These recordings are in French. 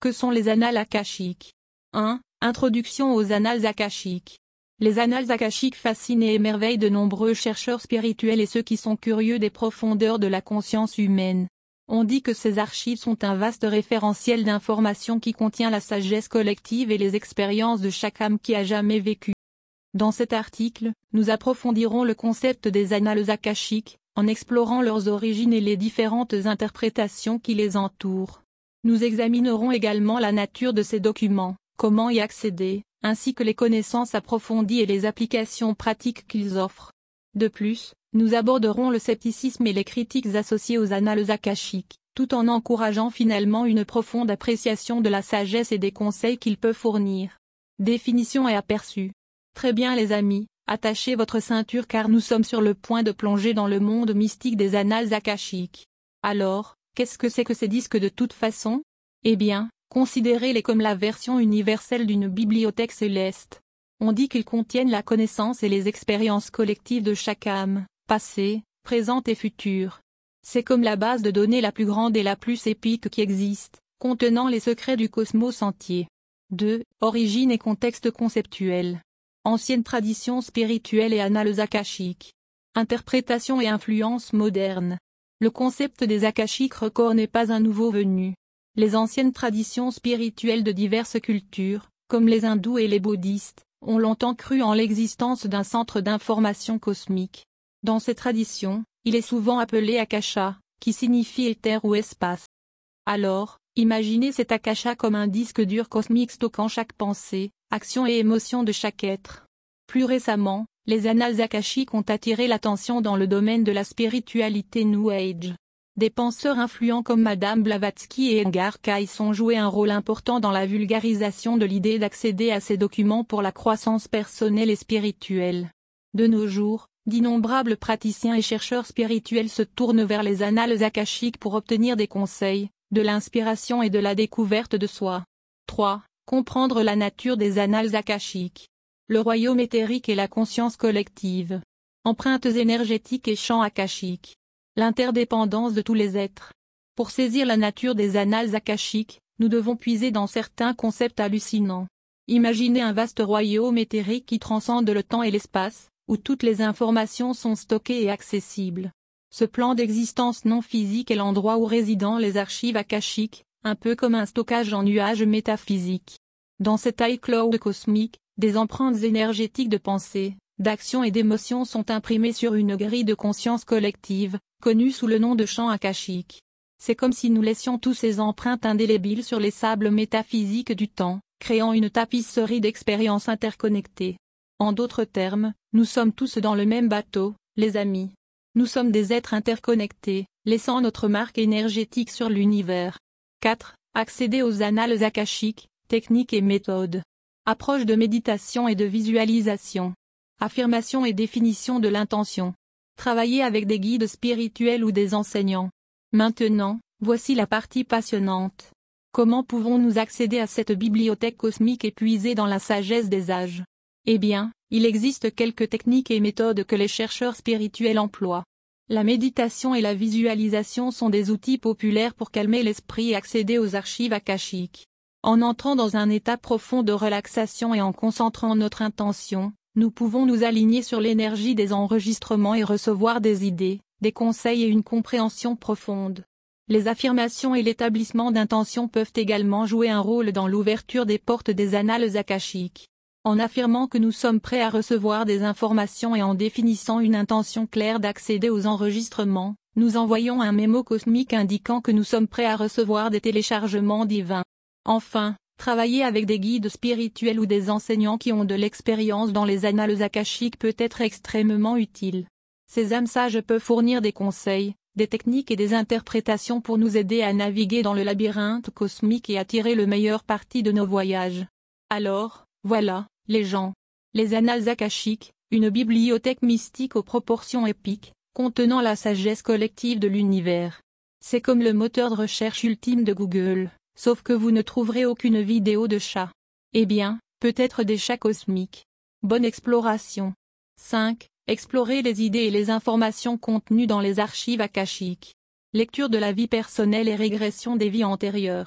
que sont les annales akashiques? 1. Introduction aux annales akashiques. Les annales akashiques fascinent et émerveillent de nombreux chercheurs spirituels et ceux qui sont curieux des profondeurs de la conscience humaine. On dit que ces archives sont un vaste référentiel d'informations qui contient la sagesse collective et les expériences de chaque âme qui a jamais vécu. Dans cet article, nous approfondirons le concept des annales akashiques, en explorant leurs origines et les différentes interprétations qui les entourent. Nous examinerons également la nature de ces documents, comment y accéder, ainsi que les connaissances approfondies et les applications pratiques qu'ils offrent. De plus, nous aborderons le scepticisme et les critiques associées aux annales akashiques, tout en encourageant finalement une profonde appréciation de la sagesse et des conseils qu'ils peuvent fournir. Définition et aperçu. Très bien les amis, attachez votre ceinture car nous sommes sur le point de plonger dans le monde mystique des annales akashiques. Alors, qu'est-ce que c'est que ces disques de toute façon? Eh bien, considérez-les comme la version universelle d'une bibliothèque céleste. On dit qu'ils contiennent la connaissance et les expériences collectives de chaque âme, passée, présente et future. C'est comme la base de données la plus grande et la plus épique qui existe, contenant les secrets du cosmos entier. 2. Origine et contexte conceptuel. Ancienne tradition spirituelle et annales akashiques. Interprétation et influence moderne. Le concept des akashiques records n'est pas un nouveau venu. Les anciennes traditions spirituelles de diverses cultures, comme les hindous et les bouddhistes, ont longtemps cru en l'existence d'un centre d'information cosmique. Dans ces traditions, il est souvent appelé akasha, qui signifie éther ou espace. Alors, imaginez cet akasha comme un disque dur cosmique stockant chaque pensée, action et émotion de chaque être. Plus récemment, les annales akashiques ont attiré l'attention dans le domaine de la spiritualité New Age. Des penseurs influents comme Madame Blavatsky et Edgar Cayce ont joué un rôle important dans la vulgarisation de l'idée d'accéder à ces documents pour la croissance personnelle et spirituelle. De nos jours, d'innombrables praticiens et chercheurs spirituels se tournent vers les annales akashiques pour obtenir des conseils, de l'inspiration et de la découverte de soi. 3. Comprendre la nature des annales akashiques. Le royaume éthérique et la conscience collective. Empreintes énergétiques et champs akashiques. L'interdépendance de tous les êtres. Pour saisir la nature des annales akashiques, nous devons puiser dans certains concepts hallucinants. Imaginez un vaste royaume éthérique qui transcende le temps et l'espace, où toutes les informations sont stockées et accessibles. Ce plan d'existence non physique est l'endroit où résident les archives akashiques, un peu comme un stockage en nuage métaphysique. Dans cet iCloud cosmique, des empreintes énergétiques de pensée, d'action et d'émotion sont imprimées sur une grille de conscience collective, connue sous le nom de champ akashique. C'est comme si nous laissions tous ces empreintes indélébiles sur les sables métaphysiques du temps, créant une tapisserie d'expériences interconnectées. En d'autres termes, nous sommes tous dans le même bateau, les amis. Nous sommes des êtres interconnectés, laissant notre marque énergétique sur l'univers. 4. Accéder aux annales akashiques, techniques et méthodes. Approche de méditation et de visualisation. Affirmation et définition de l'intention. Travailler avec des guides spirituels ou des enseignants. Maintenant, voici la partie passionnante. Comment pouvons-nous accéder à cette bibliothèque cosmique et puiser dans la sagesse des âges? Eh bien, il existe quelques techniques et méthodes que les chercheurs spirituels emploient. La méditation et la visualisation sont des outils populaires pour calmer l'esprit et accéder aux archives akashiques. En entrant dans un état profond de relaxation et en concentrant notre intention, nous pouvons nous aligner sur l'énergie des enregistrements et recevoir des idées, des conseils et une compréhension profonde. Les affirmations et l'établissement d'intentions peuvent également jouer un rôle dans l'ouverture des portes des annales akashiques. En affirmant que nous sommes prêts à recevoir des informations et en définissant une intention claire d'accéder aux enregistrements, nous envoyons un mémo cosmique indiquant que nous sommes prêts à recevoir des téléchargements divins. Enfin, travailler avec des guides spirituels ou des enseignants qui ont de l'expérience dans les annales akashiques peut être extrêmement utile. Ces âmes sages peuvent fournir des conseils, des techniques et des interprétations pour nous aider à naviguer dans le labyrinthe cosmique et à tirer le meilleur parti de nos voyages. Alors, voilà, les gens. Les annales akashiques, une bibliothèque mystique aux proportions épiques, contenant la sagesse collective de l'univers. C'est comme le moteur de recherche ultime de Google. Sauf que vous ne trouverez aucune vidéo de chat. Eh bien, peut-être des chats cosmiques. Bonne exploration. 5. Explorer les idées et les informations contenues dans les archives akashiques. Lecture de la vie personnelle et régression des vies antérieures.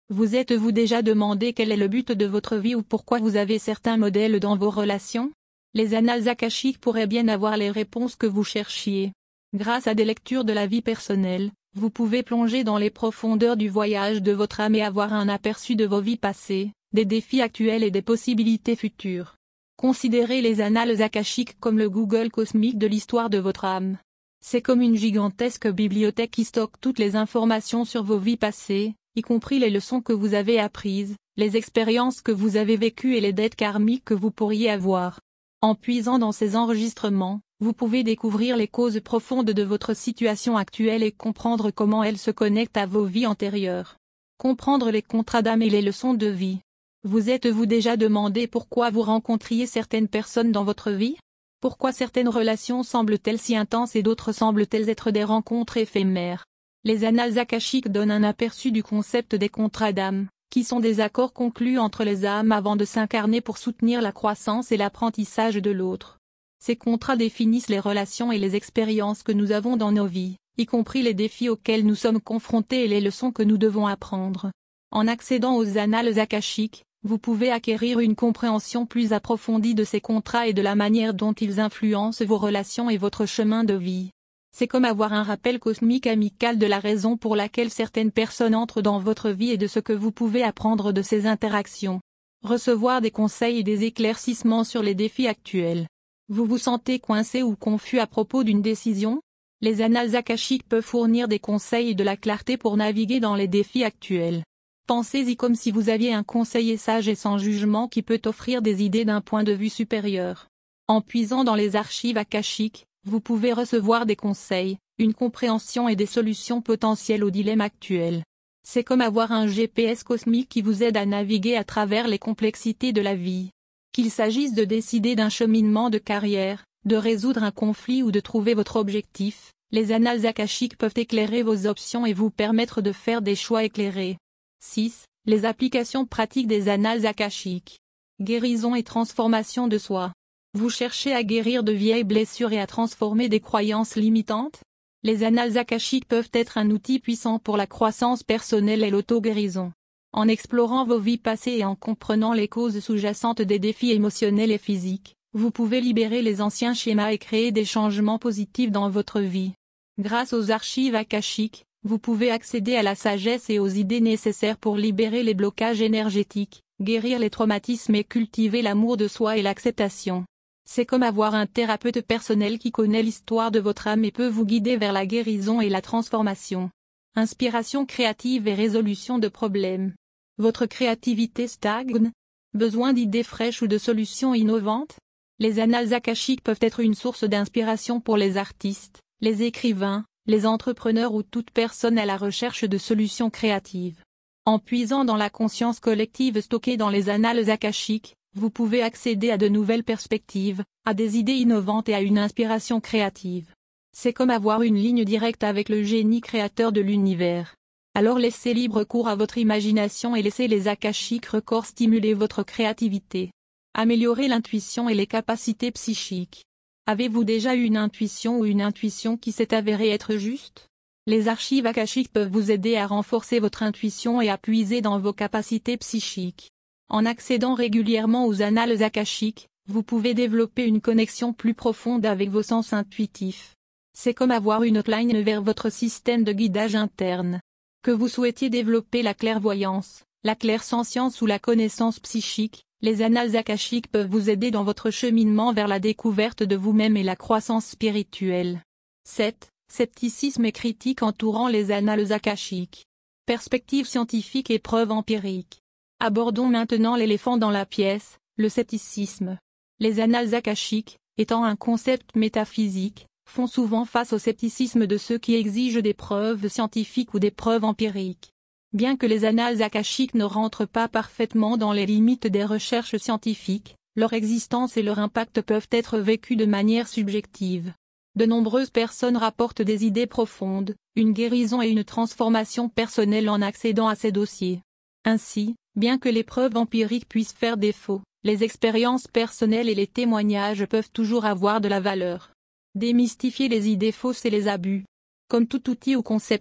Vous êtes-vous déjà demandé quel est le but de votre vie ou pourquoi vous avez certains modèles dans vos relations? Les annales akashiques pourraient bien avoir les réponses que vous cherchiez. Grâce à des lectures de la vie personnelle, vous pouvez plonger dans les profondeurs du voyage de votre âme et avoir un aperçu de vos vies passées, des défis actuels et des possibilités futures. Considérez les annales akashiques comme le Google cosmique de l'histoire de votre âme. C'est comme une gigantesque bibliothèque qui stocke toutes les informations sur vos vies passées, y compris les leçons que vous avez apprises, les expériences que vous avez vécues et les dettes karmiques que vous pourriez avoir. En puisant dans ces enregistrements, vous pouvez découvrir les causes profondes de votre situation actuelle et comprendre comment elles se connectent à vos vies antérieures. Comprendre les contrats d'âme et les leçons de vie. Vous êtes-vous déjà demandé pourquoi vous rencontriez certaines personnes dans votre vie? Pourquoi certaines relations semblent-elles si intenses et d'autres semblent-elles être des rencontres éphémères? Les annales akashiques donnent un aperçu du concept des contrats d'âme, qui sont des accords conclus entre les âmes avant de s'incarner pour soutenir la croissance et l'apprentissage de l'autre. Ces contrats définissent les relations et les expériences que nous avons dans nos vies, y compris les défis auxquels nous sommes confrontés et les leçons que nous devons apprendre. En accédant aux annales akashiques, vous pouvez acquérir une compréhension plus approfondie de ces contrats et de la manière dont ils influencent vos relations et votre chemin de vie. C'est comme avoir un rappel cosmique amical de la raison pour laquelle certaines personnes entrent dans votre vie et de ce que vous pouvez apprendre de ces interactions. Recevoir des conseils et des éclaircissements sur les défis actuels. Vous vous sentez coincé ou confus à propos d'une décision? Les annales akashiques peuvent fournir des conseils et de la clarté pour naviguer dans les défis actuels. Pensez-y comme si vous aviez un conseiller sage et sans jugement qui peut offrir des idées d'un point de vue supérieur. En puisant dans les archives akashiques, vous pouvez recevoir des conseils, une compréhension et des solutions potentielles aux dilemmes actuels. C'est comme avoir un GPS cosmique qui vous aide à naviguer à travers les complexités de la vie. Qu'il s'agisse de décider d'un cheminement de carrière, de résoudre un conflit ou de trouver votre objectif, les annales akashiques peuvent éclairer vos options et vous permettre de faire des choix éclairés. 6. Les applications pratiques des annales akashiques. Guérison et transformation de soi. Vous cherchez à guérir de vieilles blessures et à transformer des croyances limitantes? Les annales akashiques peuvent être un outil puissant pour la croissance personnelle et l'auto-guérison. En explorant vos vies passées et en comprenant les causes sous-jacentes des défis émotionnels et physiques, vous pouvez libérer les anciens schémas et créer des changements positifs dans votre vie. Grâce aux archives akashiques, vous pouvez accéder à la sagesse et aux idées nécessaires pour libérer les blocages énergétiques, guérir les traumatismes et cultiver l'amour de soi et l'acceptation. C'est comme avoir un thérapeute personnel qui connaît l'histoire de votre âme et peut vous guider vers la guérison et la transformation. Inspiration créative et résolution de problèmes. Votre créativité stagne? Besoin d'idées fraîches ou de solutions innovantes? Les annales akashiques peuvent être une source d'inspiration pour les artistes, les écrivains, les entrepreneurs ou toute personne à la recherche de solutions créatives. En puisant dans la conscience collective stockée dans les annales akashiques, vous pouvez accéder à de nouvelles perspectives, à des idées innovantes et à une inspiration créative. C'est comme avoir une ligne directe avec le génie créateur de l'univers. Alors laissez libre cours à votre imagination et laissez les akashiques records stimuler votre créativité. Améliorer l'intuition et les capacités psychiques. Avez-vous déjà eu une intuition ou une intuition qui s'est avérée être juste? Les archives akashiques peuvent vous aider à renforcer votre intuition et à puiser dans vos capacités psychiques. En accédant régulièrement aux annales akashiques, vous pouvez développer une connexion plus profonde avec vos sens intuitifs. C'est comme avoir une hotline vers votre système de guidage interne. Que vous souhaitiez développer la clairvoyance, la clairsentience ou la connaissance psychique, les annales akashiques peuvent vous aider dans votre cheminement vers la découverte de vous-même et la croissance spirituelle. 7. Scepticisme et critique entourant les annales akashiques. Perspective scientifique et preuves empiriques. Abordons maintenant l'éléphant dans la pièce, le scepticisme. Les annales akashiques, étant un concept métaphysique, font souvent face au scepticisme de ceux qui exigent des preuves scientifiques ou des preuves empiriques. Bien que les annales akashiques ne rentrent pas parfaitement dans les limites des recherches scientifiques, leur existence et leur impact peuvent être vécus de manière subjective. De nombreuses personnes rapportent des idées profondes, une guérison et une transformation personnelle en accédant à ces dossiers. Ainsi, bien que les preuves empiriques puissent faire défaut, les expériences personnelles et les témoignages peuvent toujours avoir de la valeur. Démystifier les idées fausses et les abus. Comme tout outil ou concept,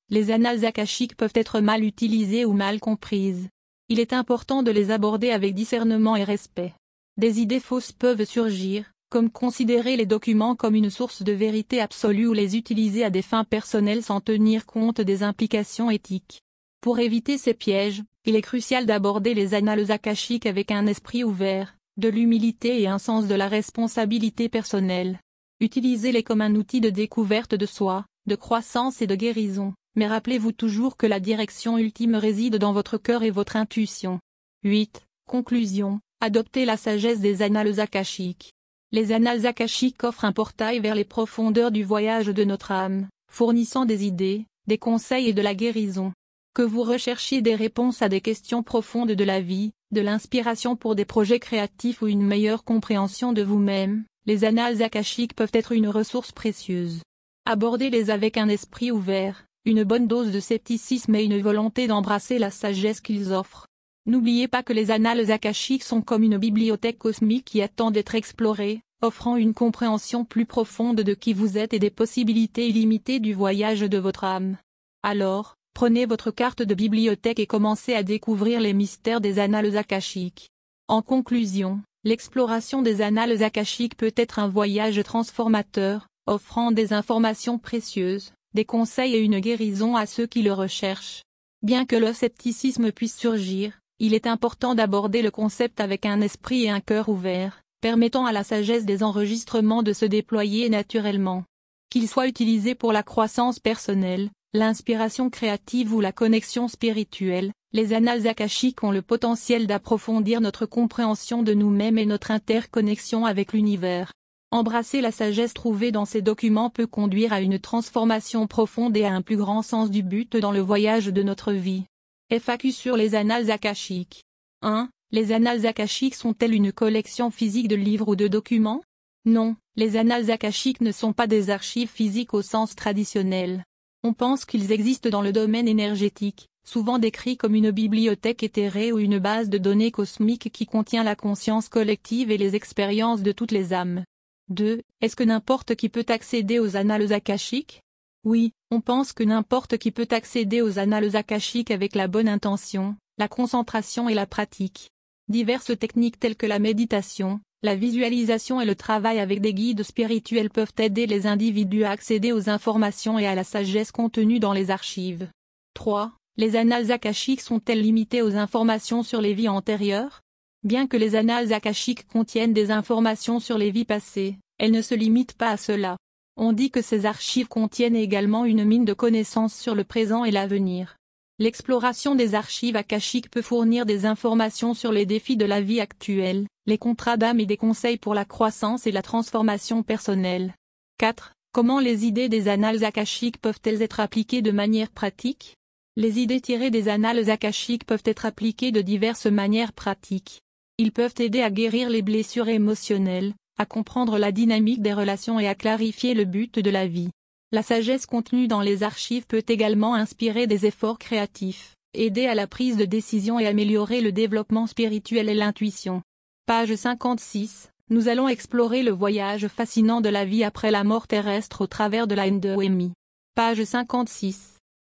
Les annales akashiques peuvent être mal utilisées ou mal comprises. Il est important de les aborder avec discernement et respect. Des idées fausses peuvent surgir, comme considérer les documents comme une source de vérité absolue ou les utiliser à des fins personnelles sans tenir compte des implications éthiques. Pour éviter ces pièges, il est crucial d'aborder les annales akashiques avec un esprit ouvert, de l'humilité et un sens de la responsabilité personnelle. Utilisez-les comme un outil de découverte de soi, de croissance et de guérison, mais rappelez-vous toujours que la direction ultime réside dans votre cœur et votre intuition. 8. Conclusion. Adoptez la sagesse des annales akashiques. Les annales akashiques offrent un portail vers les profondeurs du voyage de notre âme, fournissant des idées, des conseils et de la guérison. Que vous recherchiez des réponses à des questions profondes de la vie, de l'inspiration pour des projets créatifs ou une meilleure compréhension de vous-même, les annales akashiques peuvent être une ressource précieuse. Abordez-les avec un esprit ouvert, une bonne dose de scepticisme et une volonté d'embrasser la sagesse qu'ils offrent. N'oubliez pas que les annales akashiques sont comme une bibliothèque cosmique qui attend d'être explorée, offrant une compréhension plus profonde de qui vous êtes et des possibilités illimitées du voyage de votre âme. Alors, prenez votre carte de bibliothèque et commencez à découvrir les mystères des annales akashiques. En conclusion, l'exploration des annales akashiques peut être un voyage transformateur, offrant des informations précieuses, des conseils et une guérison à ceux qui le recherchent. Bien que le scepticisme puisse surgir, il est important d'aborder le concept avec un esprit et un cœur ouverts, permettant à la sagesse des enregistrements de se déployer naturellement. Qu'ils soient utilisés pour la croissance personnelle, l'inspiration créative ou la connexion spirituelle, les annales akashiques ont le potentiel d'approfondir notre compréhension de nous-mêmes et notre interconnexion avec l'univers. Embrasser la sagesse trouvée dans ces documents peut conduire à une transformation profonde et à un plus grand sens du but dans le voyage de notre vie. FAQ sur les annales akashiques. 1. Les annales akashiques sont-elles une collection physique de livres ou de documents? Non, les annales akashiques ne sont pas des archives physiques au sens traditionnel. On pense qu'ils existent dans le domaine énergétique, souvent décrits comme une bibliothèque éthérée ou une base de données cosmique qui contient la conscience collective et les expériences de toutes les âmes. 2. Est-ce que n'importe qui peut accéder aux annales akashiques? Oui, on pense que n'importe qui peut accéder aux annales akashiques avec la bonne intention, la concentration et la pratique. Diverses techniques telles que la méditation, la visualisation et le travail avec des guides spirituels peuvent aider les individus à accéder aux informations et à la sagesse contenue dans les archives. 3. Les annales akashiques sont-elles limitées aux informations sur les vies antérieures? Bien que les annales akashiques contiennent des informations sur les vies passées, elles ne se limitent pas à cela. On dit que ces archives contiennent également une mine de connaissances sur le présent et l'avenir. L'exploration des archives akashiques peut fournir des informations sur les défis de la vie actuelle, les contrats d'âme et des conseils pour la croissance et la transformation personnelle. 4. Comment les idées des annales akashiques peuvent-elles être appliquées de manière pratique? Les idées tirées des annales akashiques peuvent être appliquées de diverses manières pratiques. Ils peuvent aider à guérir les blessures émotionnelles, à comprendre la dynamique des relations et à clarifier le but de la vie. La sagesse contenue dans les archives peut également inspirer des efforts créatifs, aider à la prise de décision et améliorer le développement spirituel et l'intuition. Page 56. Nous allons explorer le voyage fascinant de la vie après la mort terrestre au travers de la Ndoemi. Page 56.